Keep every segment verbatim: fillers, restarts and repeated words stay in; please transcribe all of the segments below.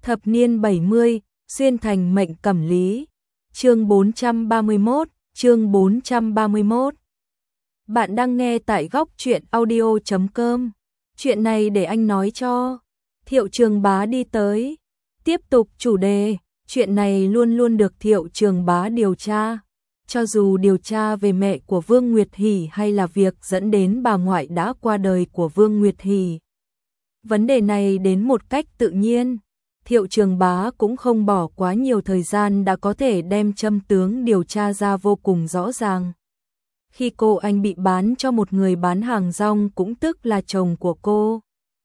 Thập niên bảy mươi, xuyên thành mệnh cẩm lý. Chương bốn trăm ba mươi mốt, chương bốn trăm ba mươi mốt. Bạn đang nghe tại góc truyện audio chấm com. Chuyện này để anh nói cho. Thiệu Trường Bá đi tới. Tiếp tục chủ đề, chuyện này luôn luôn được Thiệu Trường Bá điều tra. Cho dù điều tra về mẹ của Vương Nguyệt Hỷ hay là việc dẫn đến bà ngoại đã qua đời của Vương Nguyệt Hỷ. Vấn đề này đến một cách tự nhiên. Thiệu Trường Bá cũng không bỏ quá nhiều thời gian đã có thể đem châm tướng điều tra ra vô cùng rõ ràng. Khi cô anh bị bán cho một người bán hàng rong cũng tức là chồng của cô.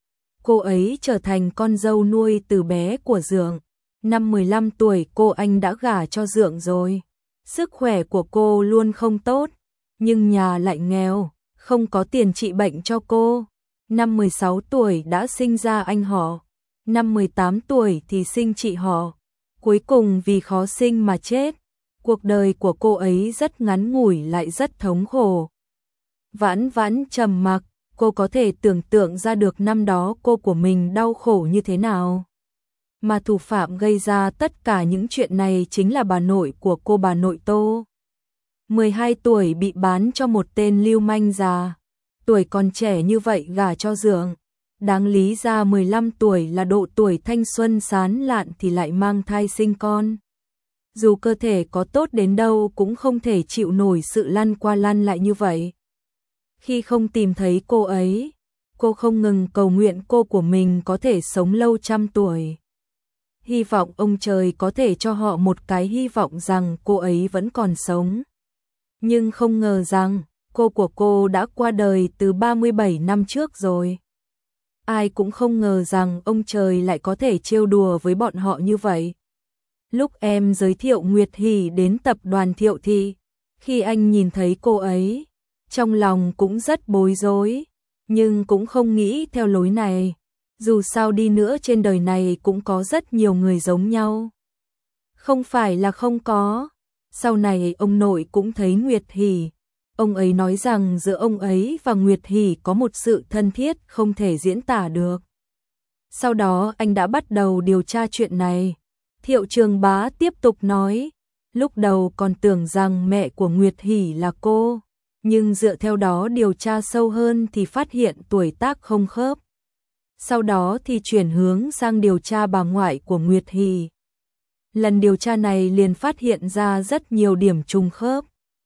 Cô ấy trở thành con dâu nuôi từ bé của Dượng. Năm mười lăm tuổi cô anh đã gả cho Dượng rồi. Sức khỏe của cô luôn không tốt, nhưng nhà lại nghèo, không có tiền trị bệnh cho cô. Năm mười sáu tuổi đã sinh ra anh họ. Năm mười tám tuổi thì sinh chị họ. Cuối cùng vì khó sinh mà chết. Cuộc đời của cô ấy rất ngắn ngủi lại rất thống khổ. Vãn Vãn trầm mặc, cô có thể tưởng tượng ra được năm đó cô của mình đau khổ như thế nào. Mà thủ phạm gây ra tất cả những chuyện này chính là bà nội của cô, bà nội Tô. mười hai tuổi bị bán cho một tên lưu manh già. Tuổi còn trẻ như vậy gả cho Dượng. Đáng lý ra mười lăm tuổi là độ tuổi thanh xuân sán lạn thì lại mang thai sinh con. Dù cơ thể có tốt đến đâu cũng không thể chịu nổi sự lăn qua lăn lại như vậy. Khi không tìm thấy cô ấy, cô không ngừng cầu nguyện cô của mình có thể sống lâu trăm tuổi. Hy vọng ông trời có thể cho họ một cái hy vọng rằng cô ấy vẫn còn sống. Nhưng không ngờ rằng, cô của cô đã qua đời từ ba mươi bảy năm trước rồi. Ai cũng không ngờ rằng ông trời lại có thể trêu đùa với bọn họ như vậy. Lúc em giới thiệu Nguyệt Hỷ đến tập đoàn Thiệu Thị, khi anh nhìn thấy cô ấy, trong lòng cũng rất bối rối, nhưng cũng không nghĩ theo lối này. Dù sao đi nữa trên đời này cũng có rất nhiều người giống nhau. Không phải là không có. Sau này ông nội cũng thấy Nguyệt Hỷ. Ông ấy nói rằng giữa ông ấy và Nguyệt Hỷ có một sự thân thiết không thể diễn tả được. Sau đó anh đã bắt đầu điều tra chuyện này. Thiệu Trường Bá tiếp tục nói, lúc đầu còn tưởng rằng mẹ của Nguyệt Hỷ là cô, nhưng dựa theo đó điều tra sâu hơn thì phát hiện tuổi tác không khớp. Sau đó thì chuyển hướng sang điều tra bà ngoại của Nguyệt Hỷ. Lần điều tra này liền phát hiện ra rất nhiều điểm trùng khớp.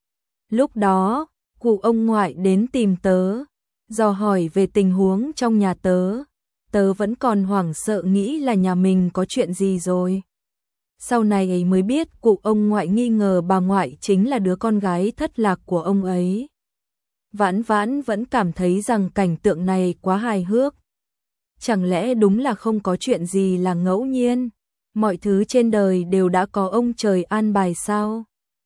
Lúc đó, cụ ông ngoại đến tìm tớ, dò hỏi về tình huống trong nhà tớ. Tớ vẫn còn hoảng sợ nghĩ là nhà mình có chuyện gì rồi. Sau này ấy mới biết cụ ông ngoại nghi ngờ bà ngoại chính là đứa con gái thất lạc của ông ấy. Vãn Vãn vẫn cảm thấy rằng cảnh tượng này quá hài hước. Chẳng lẽ đúng là không có chuyện gì là ngẫu nhiên? Mọi thứ trên đời đều đã có ông trời an bài sao?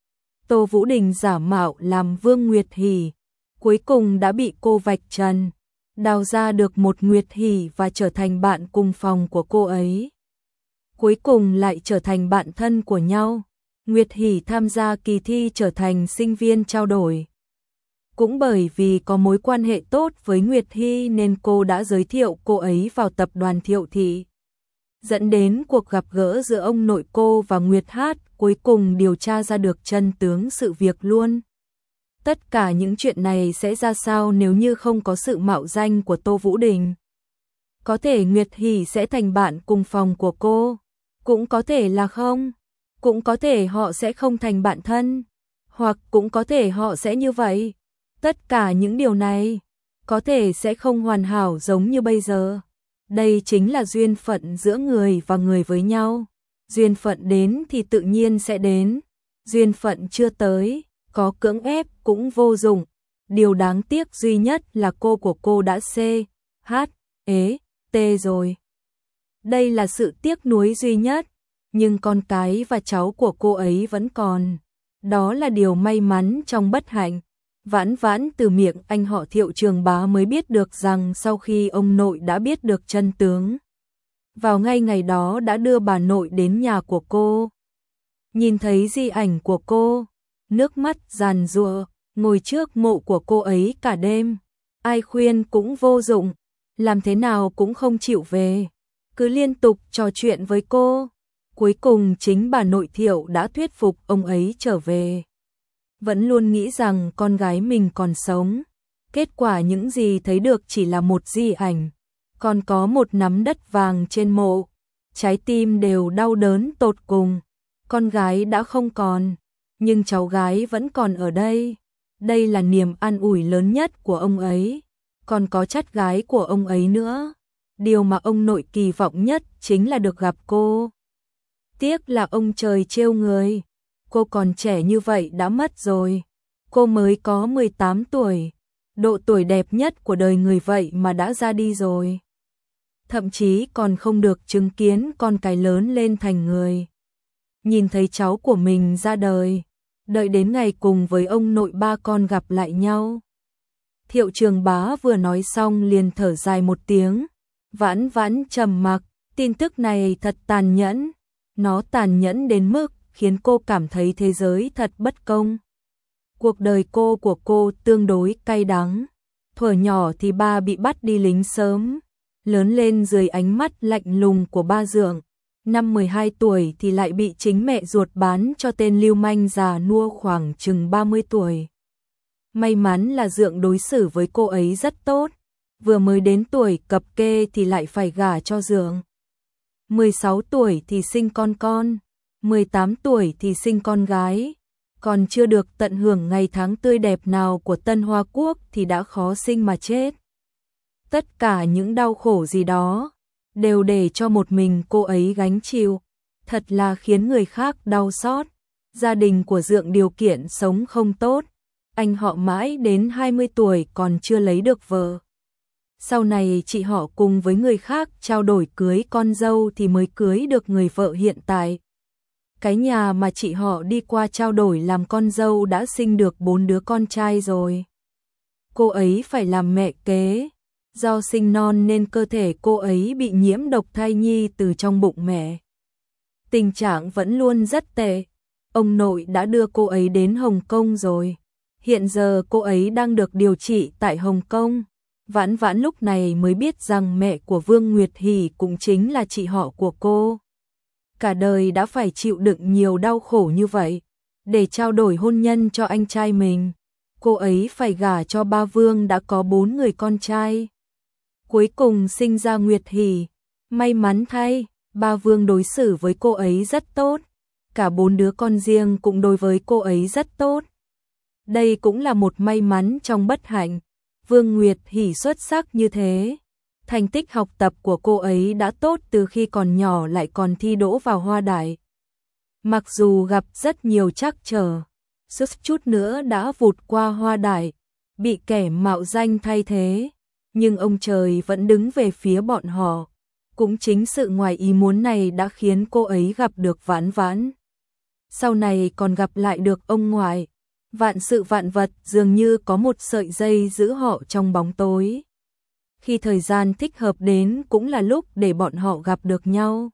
Tô Vũ Đình giả mạo làm Vương Nguyệt Hỷ, cuối cùng đã bị cô vạch trần, đào ra được một Nguyệt Hỷ và trở thành bạn cùng phòng của cô ấy. Cuối cùng lại trở thành bạn thân của nhau. Nguyệt Hỷ tham gia kỳ thi trở thành sinh viên trao đổi. Cũng bởi vì có mối quan hệ tốt với Nguyệt Hy nên cô đã giới thiệu cô ấy vào tập đoàn Thiệu Thị. Dẫn đến cuộc gặp gỡ giữa ông nội cô và Nguyệt Hát, cuối cùng điều tra ra được chân tướng sự việc luôn. Tất cả những chuyện này sẽ ra sao nếu như không có sự mạo danh của Tô Vũ Đình? Có thể Nguyệt Hỷ sẽ thành bạn cùng phòng của cô, cũng có thể là không, cũng có thể họ sẽ không thành bạn thân, hoặc cũng có thể họ sẽ như vậy. Tất cả những điều này có thể sẽ không hoàn hảo giống như bây giờ. Đây chính là duyên phận giữa người và người với nhau. Duyên phận đến thì tự nhiên sẽ đến. Duyên phận chưa tới, có cưỡng ép cũng vô dụng. Điều đáng tiếc duy nhất là cô của cô đã C, H, ế, T rồi. Đây là sự tiếc nuối duy nhất. Nhưng con cái và cháu của cô ấy vẫn còn. Đó là điều may mắn trong bất hạnh. Vãn Vãn từ miệng anh họ Thiệu Trường Bá mới biết được rằng sau khi ông nội đã biết được chân tướng, vào ngay ngày đó đã đưa bà nội đến nhà của cô. Nhìn thấy di ảnh của cô, nước mắt giàn giụa, ngồi trước mộ của cô ấy cả đêm. Ai khuyên cũng vô dụng, làm thế nào cũng không chịu về. cứ liên tục trò chuyện với cô. Cuối cùng chính bà nội Thiệu đã thuyết phục ông ấy trở về. Vẫn luôn nghĩ rằng con gái mình còn sống. Kết quả những gì thấy được chỉ là một di ảnh. Còn có một nắm đất vàng trên mộ. Trái tim đều đau đớn tột cùng. Con gái đã không còn, nhưng cháu gái vẫn còn ở đây. Đây là niềm an ủi lớn nhất của ông ấy. Còn có chắt gái của ông ấy nữa. Điều mà ông nội kỳ vọng nhất chính là được gặp cô. Tiếc là ông trời trêu người. Cô còn trẻ như vậy đã mất rồi. Cô mới có mười tám tuổi. Độ tuổi đẹp nhất của đời người vậy mà đã ra đi rồi. Thậm chí còn không được chứng kiến con cái lớn lên thành người. Nhìn thấy cháu của mình ra đời. Đợi đến ngày cùng với ông nội ba con gặp lại nhau. Thiệu Trường Bá vừa nói xong liền thở dài một tiếng. Vãn vãn trầm mặc. Tin tức này thật tàn nhẫn. Nó tàn nhẫn đến mức khiến cô cảm thấy thế giới thật bất công. Cuộc đời cô của cô tương đối cay đắng. Thuở nhỏ thì ba bị bắt đi lính sớm. Lớn lên dưới ánh mắt lạnh lùng của ba dượng. Năm mười hai tuổi thì lại bị chính mẹ ruột bán cho tên lưu manh già nua khoảng chừng ba mươi tuổi. May mắn là dượng đối xử với cô ấy rất tốt. Vừa mới đến tuổi cập kê thì lại phải gả cho dượng. mười sáu tuổi thì sinh con con. mười tám tuổi thì sinh con gái. Còn chưa được tận hưởng ngày tháng tươi đẹp nào của Tân Hoa Quốc thì đã khó sinh mà chết. Tất cả những đau khổ gì đó đều để cho một mình cô ấy gánh chịu, thật là khiến người khác đau xót. Gia đình của dượng điều kiện sống không tốt, anh họ mãi đến hai mươi tuổi còn chưa lấy được vợ. Sau này chị họ cùng với người khác trao đổi cưới con dâu thì mới cưới được người vợ hiện tại. Cái nhà mà chị họ đi qua trao đổi làm con dâu đã sinh được bốn đứa con trai rồi. Cô ấy phải làm mẹ kế. Do sinh non nên cơ thể cô ấy bị nhiễm độc thai nhi từ trong bụng mẹ. Tình trạng vẫn luôn rất tệ. Ông nội đã đưa cô ấy đến Hồng Kông rồi. Hiện giờ cô ấy đang được điều trị tại Hồng Kông. Vãn vãn lúc này mới biết rằng mẹ của Vương Nguyệt Hỷ cũng chính là chị họ của cô. Cả đời đã phải chịu đựng nhiều đau khổ như vậy. Để trao đổi hôn nhân cho anh trai mình, cô ấy phải gả cho ba Vương đã có bốn người con trai. Cuối cùng sinh ra Nguyệt Hỷ. May mắn thay, ba Vương đối xử với cô ấy rất tốt. Cả bốn đứa con riêng cũng đối với cô ấy rất tốt. Đây cũng là một may mắn trong bất hạnh. Vương Nguyệt Hỷ xuất sắc như thế. Thành tích học tập của cô ấy đã tốt từ khi còn nhỏ, lại còn thi đỗ vào Hoa Đại. Mặc dù gặp rất nhiều trắc trở, suýt chút nữa đã vụt qua Hoa Đại, bị kẻ mạo danh thay thế. Nhưng ông trời vẫn đứng về phía bọn họ. Cũng chính sự ngoài ý muốn này đã khiến cô ấy gặp được Vãn Vãn. Sau này còn gặp lại được ông ngoại. Vạn sự vạn vật dường như có một sợi dây giữ họ trong bóng tối. Khi thời gian thích hợp đến cũng là lúc để bọn họ gặp được nhau.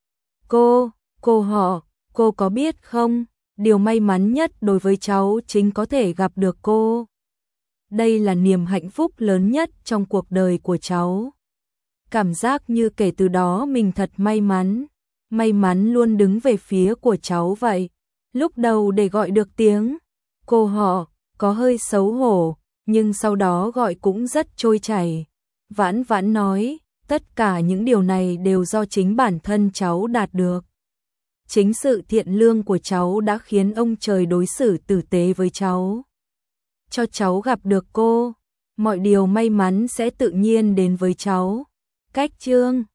Cô, cô họ, cô có biết không, điều may mắn nhất đối với cháu chính có thể gặp được cô. Đây là niềm hạnh phúc lớn nhất trong cuộc đời của cháu. Cảm giác như kể từ đó mình thật may mắn. May mắn luôn đứng về phía của cháu vậy. Lúc đầu để gọi được tiếng cô họ có hơi xấu hổ, nhưng sau đó gọi cũng rất trôi chảy. Vãn Vãn nói, tất cả những điều này đều do chính bản thân cháu đạt được. Chính sự thiện lương của cháu đã khiến ông trời đối xử tử tế với cháu. Cho cháu gặp được cô, mọi điều may mắn sẽ tự nhiên đến với cháu. Cách chương